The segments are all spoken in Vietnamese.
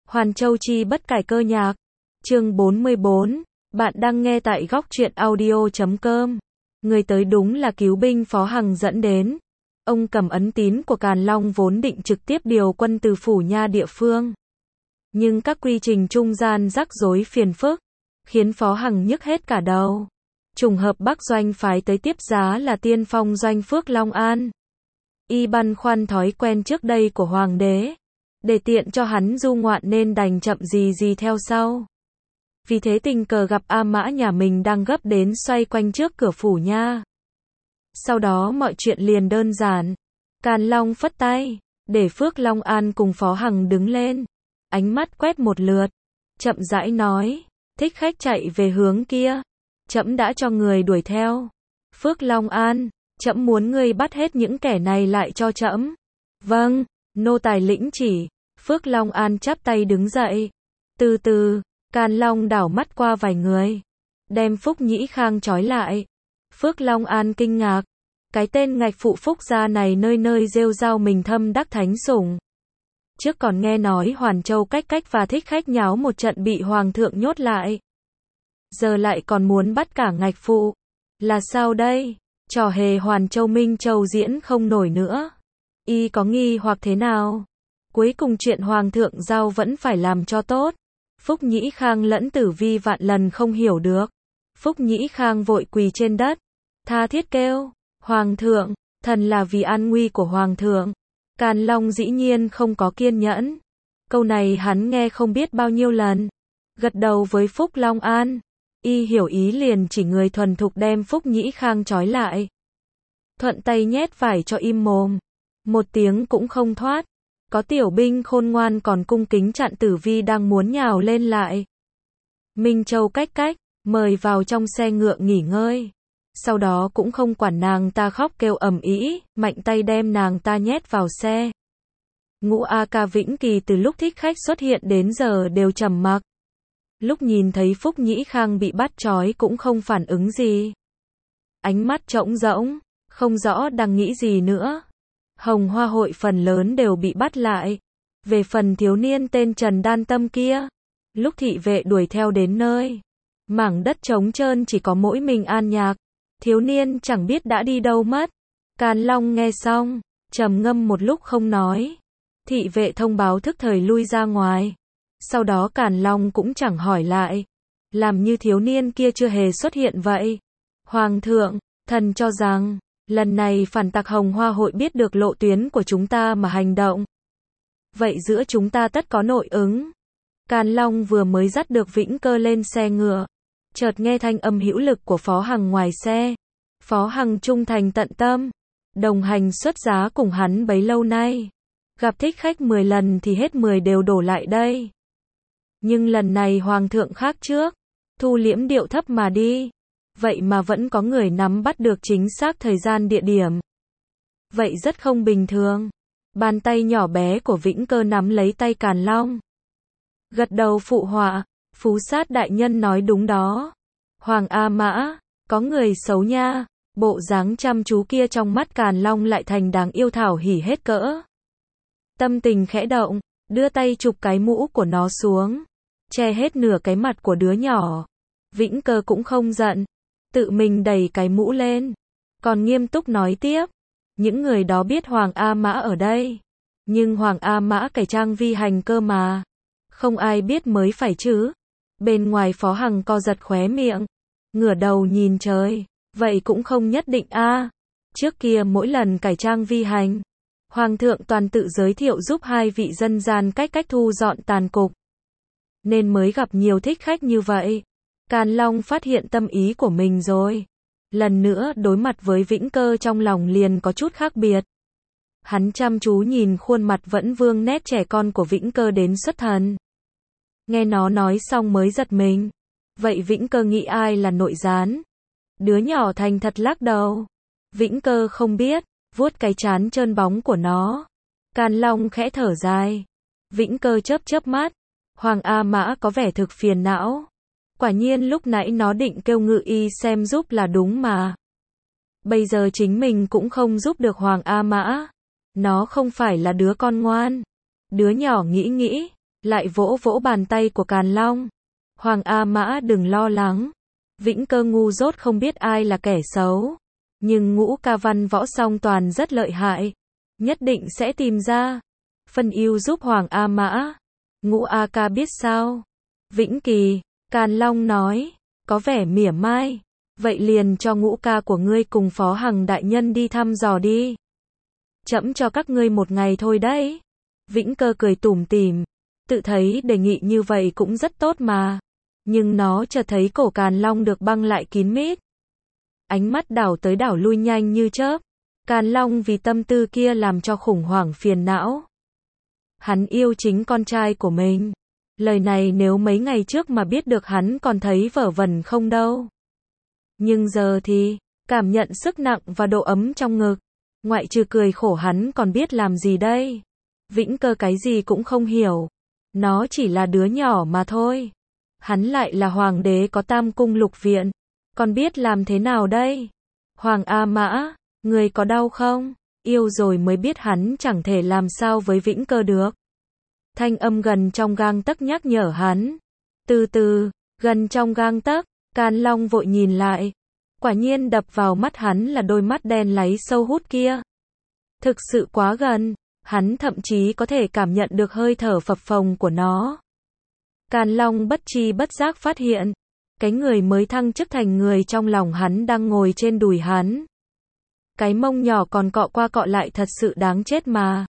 Hoàn Châu Chi bất cải cơ nhạc. Chương 44. Bạn đang nghe tại góc truyện audio.com. Người tới đúng là cứu binh Phó Hằng dẫn đến. Ông cầm ấn tín của Càn Long vốn định trực tiếp điều quân từ phủ nha địa phương. Nhưng các quy trình trung gian rắc rối phiền phức, khiến Phó Hằng nhức hết cả đầu. Trùng hợp Bắc Doanh phái tới tiếp giá là tiên phong doanh Phước Long An. Y băn khoăn thói quen trước đây của Hoàng đế. Để tiện cho hắn du ngoạn nên đành chậm gì theo sau. Vì thế tình cờ gặp A Mã nhà mình đang gấp đến xoay quanh trước cửa phủ nha. Sau đó mọi chuyện liền đơn giản. Càn Long phất tay, để Phước Long An cùng Phó Hằng đứng lên. Ánh mắt quét một lượt, chậm rãi nói, thích khách chạy về hướng kia. Trẫm đã cho người đuổi theo. Phước Long An, trẫm muốn ngươi bắt hết những kẻ này lại cho trẫm. Vâng, nô tài lĩnh chỉ. Phước Long An chắp tay đứng dậy. Từ từ, Càn Long đảo mắt qua vài người, đem Phúc Nhĩ Khang trói lại. Phước Long An kinh ngạc, cái tên ngạch phụ Phúc gia này nơi nơi rêu rao mình thâm đắc thánh sủng. Trước còn nghe nói Hoàn Châu Cách Cách và thích khách nháo một trận bị hoàng thượng nhốt lại. Giờ lại còn muốn bắt cả ngạch phụ. Là sao đây? Trò hề Hoàn Châu Minh Châu diễn không nổi nữa. Y có nghi hoặc thế nào? Cuối cùng chuyện hoàng thượng giao vẫn phải làm cho tốt. Phúc Nhĩ Khang lẫn Tử Vi vạn lần không hiểu được. Phúc Nhĩ Khang vội quỳ trên đất, tha thiết kêu, Hoàng thượng, thần là vì an nguy của Hoàng thượng. Càn Long dĩ nhiên không có kiên nhẫn. Câu này hắn nghe không biết bao nhiêu lần. Gật đầu với Phúc Long An. Y hiểu ý liền chỉ người thuần thục đem Phúc Nhĩ Khang trói lại. Thuận tay nhét vải cho im mồm. Một tiếng cũng không thoát. Có tiểu binh khôn ngoan còn cung kính chặn Tử Vi đang muốn nhào lên lại. Minh Châu Cách Cách, mời vào trong xe ngựa nghỉ ngơi. Sau đó cũng không quản nàng ta khóc kêu ầm ĩ, mạnh tay đem nàng ta nhét vào xe. Ngũ A Ca Vĩnh Kỳ từ lúc thích khách xuất hiện đến giờ đều trầm mặc. Lúc nhìn thấy Phúc Nhĩ Khang bị bắt trói cũng không phản ứng gì. Ánh mắt trống rỗng, không rõ đang nghĩ gì nữa. Hồng Hoa hội phần lớn đều bị bắt lại. Về phần thiếu niên tên Trần Đan Tâm kia, lúc thị vệ đuổi theo đến nơi, mảng đất trống trơn chỉ có mỗi mình An Nhạc. Thiếu niên chẳng biết đã đi đâu mất. Càn Long nghe xong, trầm ngâm một lúc không nói. Thị vệ thông báo thức thời lui ra ngoài. Sau đó Càn Long cũng chẳng hỏi lại. Làm như thiếu niên kia chưa hề xuất hiện vậy. Hoàng thượng, thần cho rằng lần này phản tặc Hồng Hoa hội biết được lộ tuyến của chúng ta mà hành động. Vậy giữa chúng ta tất có nội ứng. Càn Long vừa mới dắt được Vĩnh Cơ lên xe ngựa, chợt nghe thanh âm hữu lực của Phó Hằng ngoài xe. Phó Hằng trung thành tận tâm, đồng hành xuất giá cùng hắn bấy lâu nay. Gặp thích khách 10 lần thì hết 10 đều đổ lại đây. Nhưng lần này Hoàng thượng khác trước, thu liễm điệu thấp mà đi. Vậy mà vẫn có người nắm bắt được chính xác thời gian địa điểm. Vậy rất không bình thường. Bàn tay nhỏ bé của Vĩnh Cơ nắm lấy tay Càn Long. Gật đầu phụ họa, Phú Sát đại nhân nói đúng đó. Hoàng A Mã, có người xấu nha. Bộ dáng chăm chú kia trong mắt Càn Long lại thành đáng yêu thảo hỉ hết cỡ. Tâm tình khẽ động, đưa tay chụp cái mũ của nó xuống, che hết nửa cái mặt của đứa nhỏ. Vĩnh Cơ cũng không giận, tự mình đẩy cái mũ lên, còn nghiêm túc nói tiếp. Những người đó biết Hoàng A Mã ở đây, nhưng Hoàng A Mã cải trang vi hành cơ mà. Không ai biết mới phải chứ. Bên ngoài Phó Hằng co giật khóe miệng, ngửa đầu nhìn trời. Vậy cũng không nhất định a. Trước kia mỗi lần cải trang vi hành, Hoàng thượng toàn tự giới thiệu giúp hai vị dân gian cách thu dọn tàn cục. Nên mới gặp nhiều thích khách như vậy. Càn Long phát hiện tâm ý của mình rồi. Lần nữa đối mặt với Vĩnh Cơ trong lòng liền có chút khác biệt. Hắn chăm chú nhìn khuôn mặt vẫn vương nét trẻ con của Vĩnh Cơ đến xuất thần. Nghe nó nói xong mới giật mình. Vậy Vĩnh Cơ nghĩ ai là nội gián? Đứa nhỏ thành thật lắc đầu. Vĩnh Cơ không biết, vuốt cái trán trơn bóng của nó. Càn Long khẽ thở dài. Vĩnh Cơ chớp mắt. Hoàng A Mã có vẻ thực phiền não. Quả nhiên lúc nãy nó định kêu Ngự Y xem giúp là đúng mà. Bây giờ chính mình cũng không giúp được Hoàng A Mã. Nó không phải là đứa con ngoan. Đứa nhỏ nghĩ, lại vỗ vỗ bàn tay của Càn Long. Hoàng A Mã đừng lo lắng. Vĩnh Cơ ngu dốt không biết ai là kẻ xấu. Nhưng Ngũ ca văn võ song toàn rất lợi hại. Nhất định sẽ tìm ra. Phân ưu giúp Hoàng A Mã. Ngũ A ca biết sao? Vĩnh Kỳ, Càn Long nói, có vẻ mỉa mai. Vậy liền cho Ngũ ca của ngươi cùng Phó Hằng đại nhân đi thăm dò đi. Trẫm cho các ngươi một ngày thôi đấy. Vĩnh Cơ cười tủm tỉm, tự thấy đề nghị như vậy cũng rất tốt mà. Nhưng nó chợt thấy cổ Càn Long được băng lại kín mít. Ánh mắt đảo tới đảo lui nhanh như chớp. Càn Long vì tâm tư kia làm cho khủng hoảng phiền não. Hắn yêu chính con trai của mình. Lời này nếu mấy ngày trước mà biết được hắn còn thấy vớ vẩn không đâu. Nhưng giờ thì, cảm nhận sức nặng và độ ấm trong ngực. Ngoại trừ cười khổ hắn còn biết làm gì đây? Vĩnh Cơ cái gì cũng không hiểu. Nó chỉ là đứa nhỏ mà thôi. Hắn lại là hoàng đế có tam cung lục viện. Còn biết làm thế nào đây? Hoàng A Mã, người có đau không? Yêu rồi mới biết hắn chẳng thể làm sao với Vĩnh Cơ được. Thanh âm gần trong gang tấc nhắc nhở hắn. Từ từ, gần trong gang tấc, Càn Long vội nhìn lại. Quả nhiên đập vào mắt hắn là đôi mắt đen láy sâu hút kia. Thực sự quá gần, hắn thậm chí có thể cảm nhận được hơi thở phập phồng của nó. Càn Long bất tri bất giác phát hiện, cái người mới thăng chức thành người trong lòng hắn đang ngồi trên đùi hắn. Cái mông nhỏ còn cọ qua cọ lại thật sự đáng chết mà.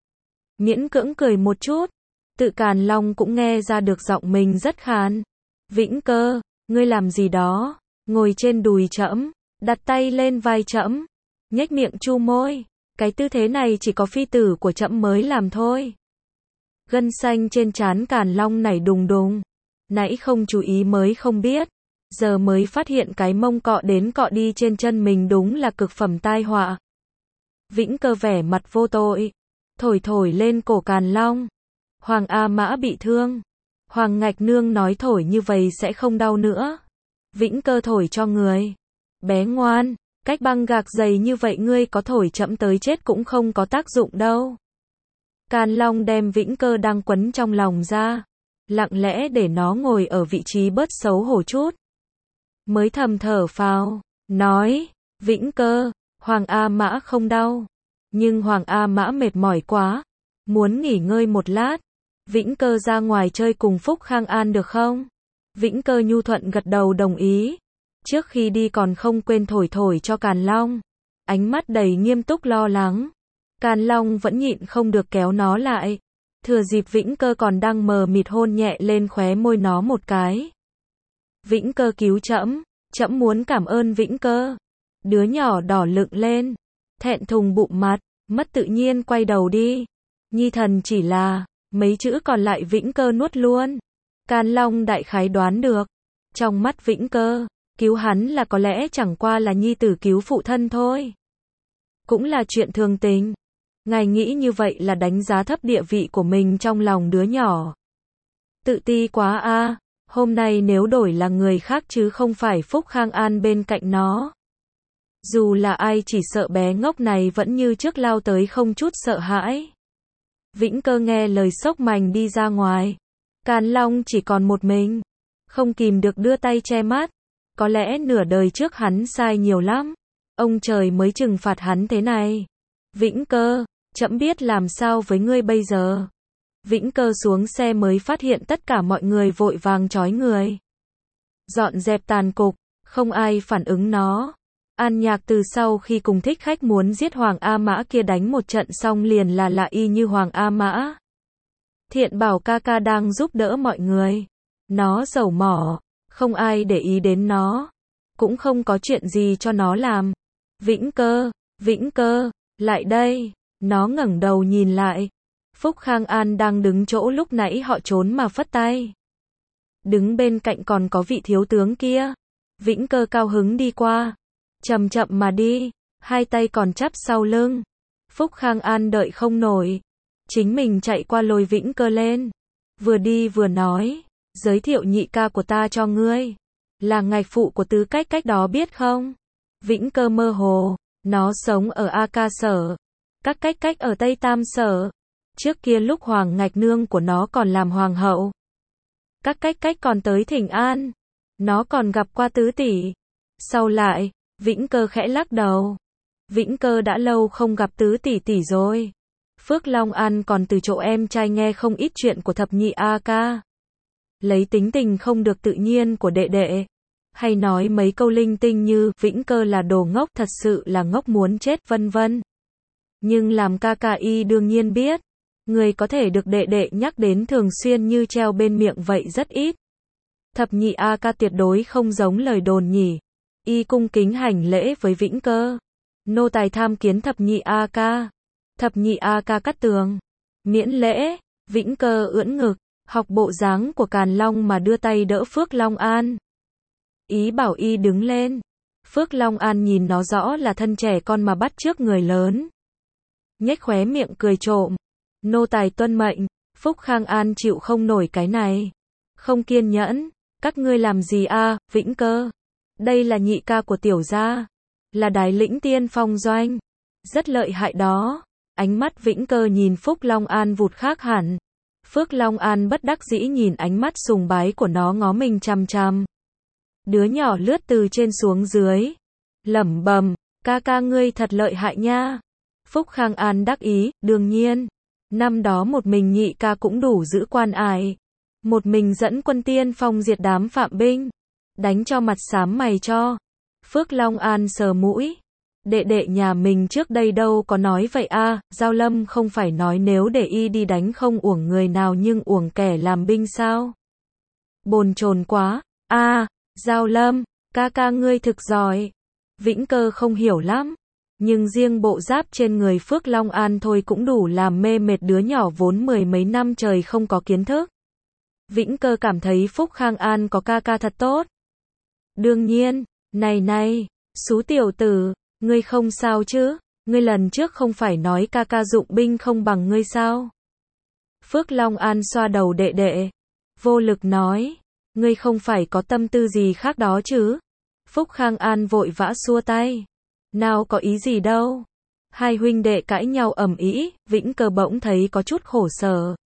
Miễn cưỡng cười một chút, tự Càn Long cũng nghe ra được giọng mình rất khàn. Vĩnh Cơ, ngươi làm gì đó? Ngồi trên đùi trẫm, đặt tay lên vai trẫm, nhếch miệng chu môi. Cái tư thế này chỉ có phi tử của trẫm mới làm thôi. Gân xanh trên trán Càn Long nảy đùng đùng. Nãy không chú ý mới không biết. Giờ mới phát hiện cái mông cọ đến cọ đi trên chân mình đúng là cực phẩm tai họa. Vĩnh Cơ vẻ mặt vô tội. Thổi thổi lên cổ Càn Long. Hoàng A Mã bị thương. Hoàng Ngạch Nương nói thổi như vậy sẽ không đau nữa. Vĩnh Cơ thổi cho người. Bé ngoan, cách băng gạc dày như vậy ngươi có thổi chậm tới chết cũng không có tác dụng đâu. Càn Long đem Vĩnh Cơ đang quấn trong lòng ra. Lặng lẽ để nó ngồi ở vị trí bớt xấu hổ chút. Mới thầm thở phào, nói, Vĩnh Cơ, Hoàng A Mã không đau. Nhưng Hoàng A Mã mệt mỏi quá, muốn nghỉ ngơi một lát. Vĩnh Cơ ra ngoài chơi cùng Phúc Khang An được không? Vĩnh Cơ nhu thuận gật đầu đồng ý. Trước khi đi còn không quên thổi thổi cho Càn Long. Ánh mắt đầy nghiêm túc lo lắng. Càn Long vẫn nhịn không được kéo nó lại. Thừa dịp Vĩnh Cơ còn đang mờ mịt hôn nhẹ lên khóe môi nó một cái. Vĩnh Cơ cứu trẫm, trẫm muốn cảm ơn Vĩnh Cơ. Đứa nhỏ đỏ lựng lên, thẹn thùng bụng mặt, mất tự nhiên quay đầu đi. Nhi thần chỉ là, mấy chữ còn lại Vĩnh Cơ nuốt luôn. Càn Long đại khái đoán được, trong mắt Vĩnh Cơ, cứu hắn là có lẽ chẳng qua là nhi tử cứu phụ thân thôi. Cũng là chuyện thường tình. Ngài nghĩ như vậy là đánh giá thấp địa vị của mình trong lòng đứa nhỏ. Tự ti quá a. Hôm nay nếu đổi là người khác chứ không phải Phúc Khang An bên cạnh nó. Dù là ai chỉ sợ bé ngốc này vẫn như trước lao tới không chút sợ hãi. Vĩnh Cơ nghe lời xốc mành đi ra ngoài. Càn Long chỉ còn một mình. Không kìm được đưa tay che mắt. Có lẽ nửa đời trước hắn sai nhiều lắm. Ông trời mới trừng phạt hắn thế này. Vĩnh Cơ, trẫm biết làm sao với ngươi bây giờ. Vĩnh Cơ xuống xe mới phát hiện tất cả mọi người vội vàng trói người. Dọn dẹp tàn cục, không ai phản ứng nó. An Nhạc từ sau khi cùng thích khách muốn giết Hoàng A Mã kia đánh một trận xong liền là lạ y như Hoàng A Mã. Thiện bảo ca ca đang giúp đỡ mọi người. Nó dầu mỏ, không ai để ý đến nó. Cũng không có chuyện gì cho nó làm. Vĩnh Cơ, lại đây. Nó ngẩng đầu nhìn lại. Phúc Khang An đang đứng chỗ lúc nãy họ trốn mà phất tay. Đứng bên cạnh còn có vị thiếu tướng kia. Vĩnh Cơ cao hứng đi qua. Chậm chậm mà đi, hai tay còn chắp sau lưng. Phúc Khang An đợi không nổi. Chính mình chạy qua lôi Vĩnh Cơ lên. Vừa đi vừa nói, giới thiệu nhị ca của ta cho ngươi. Là ngạch phụ của Tứ Cách Cách đó biết không? Vĩnh Cơ mơ hồ, nó sống ở A Ca Sở. Các Cách Cách ở Tây Tam Sở. Trước kia lúc Hoàng Ngạch Nương của nó còn làm hoàng hậu. Các cách còn tới thỉnh an. Nó còn gặp qua tứ tỷ. Sau lại, Vĩnh Cơ khẽ lắc đầu. Vĩnh Cơ đã lâu không gặp tứ tỷ tỷ rồi. Phước Long An còn từ chỗ em trai nghe không ít chuyện của thập nhị A ca. Lấy tính tình không được tự nhiên của đệ đệ. Hay nói mấy câu linh tinh như Vĩnh Cơ là đồ ngốc, thật sự là ngốc muốn chết vân vân. Nhưng làm ca ca y đương nhiên biết. Người có thể được đệ đệ nhắc đến thường xuyên như treo bên miệng vậy rất ít. Thập nhị A ca tuyệt đối không giống lời đồn nhỉ. Y cung kính hành lễ với Vĩnh Cơ. Nô tài tham kiến thập nhị A ca. Thập nhị A ca cắt tường. Miễn lễ. Vĩnh Cơ ưỡn ngực, học bộ dáng của Càn Long mà đưa tay đỡ Phước Long An. Ý bảo y đứng lên. Phước Long An nhìn nó rõ là thân trẻ con mà bắt chước người lớn. Nhếch khóe miệng cười trộm. Nô tài tuân mệnh. Phúc Khang An chịu không nổi cái này. Không kiên nhẫn. Các ngươi làm gì a, Vĩnh Cơ? Đây là nhị ca của tiểu gia. Là đái lĩnh tiên phong doanh. Rất lợi hại đó. Ánh mắt Vĩnh Cơ nhìn Phúc Long An vụt khác hẳn. Phước Long An bất đắc dĩ nhìn ánh mắt sùng bái của nó ngó mình chằm chằm. Đứa nhỏ lướt từ trên xuống dưới. Lẩm bẩm, ca ca ngươi thật lợi hại nha. Phúc Khang An đắc ý, đương nhiên. Năm đó một mình nhị ca cũng đủ giữ quan ải. Một mình dẫn quân tiên phong diệt đám phạm binh. Đánh cho mặt xám mày cho. Phước Long An sờ mũi. Đệ đệ nhà mình trước đây đâu có nói vậy a, Giao Lâm không phải nói nếu để y đi đánh không uổng người nào nhưng uổng kẻ làm binh sao? Bồn chồn quá. A, Giao Lâm, ca ca ngươi thực giỏi. Vĩnh Cơ không hiểu lắm. Nhưng riêng bộ giáp trên người Phước Long An thôi cũng đủ làm mê mệt đứa nhỏ vốn mười mấy năm trời không có kiến thức. Vĩnh Cơ cảm thấy Phúc Khang An có ca ca thật tốt. Đương nhiên, này, xú tiểu tử, ngươi không sao chứ? Ngươi lần trước không phải nói ca ca dụng binh không bằng ngươi sao? Phước Long An xoa đầu đệ đệ. Vô lực nói, ngươi không phải có tâm tư gì khác đó chứ? Phúc Khang An vội vã xua tay. Nào có ý gì đâu. Hai huynh đệ cãi nhau ầm ĩ, Vĩnh Cơ bỗng thấy có chút khổ sở.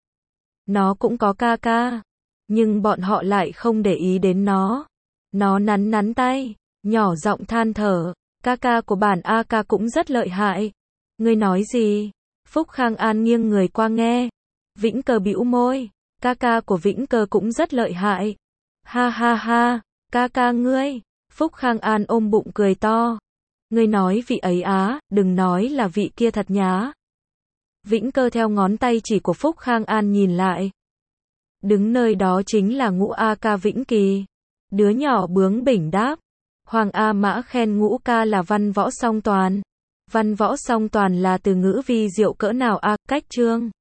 Nó cũng có ca ca, nhưng bọn họ lại không để ý đến nó. Nó nắn tay, nhỏ giọng than thở, ca ca của bản A ca cũng rất lợi hại. Ngươi nói gì? Phúc Khang An nghiêng người qua nghe. Vĩnh Cơ bĩu môi, ca ca của Vĩnh Cơ cũng rất lợi hại. Ha ha ha, ca ca ngươi. Phúc Khang An ôm bụng cười to. Ngươi nói vị ấy á, đừng nói là vị kia thật nhá. Vĩnh Cơ theo ngón tay chỉ của Phúc Khang An nhìn lại. Đứng nơi đó chính là Ngũ A ca Vĩnh Kỳ. Đứa nhỏ bướng bỉnh đáp. Hoàng A Mã khen Ngũ ca là văn võ song toàn. Văn võ song toàn là từ ngữ vi diệu cỡ nào a, cách chương.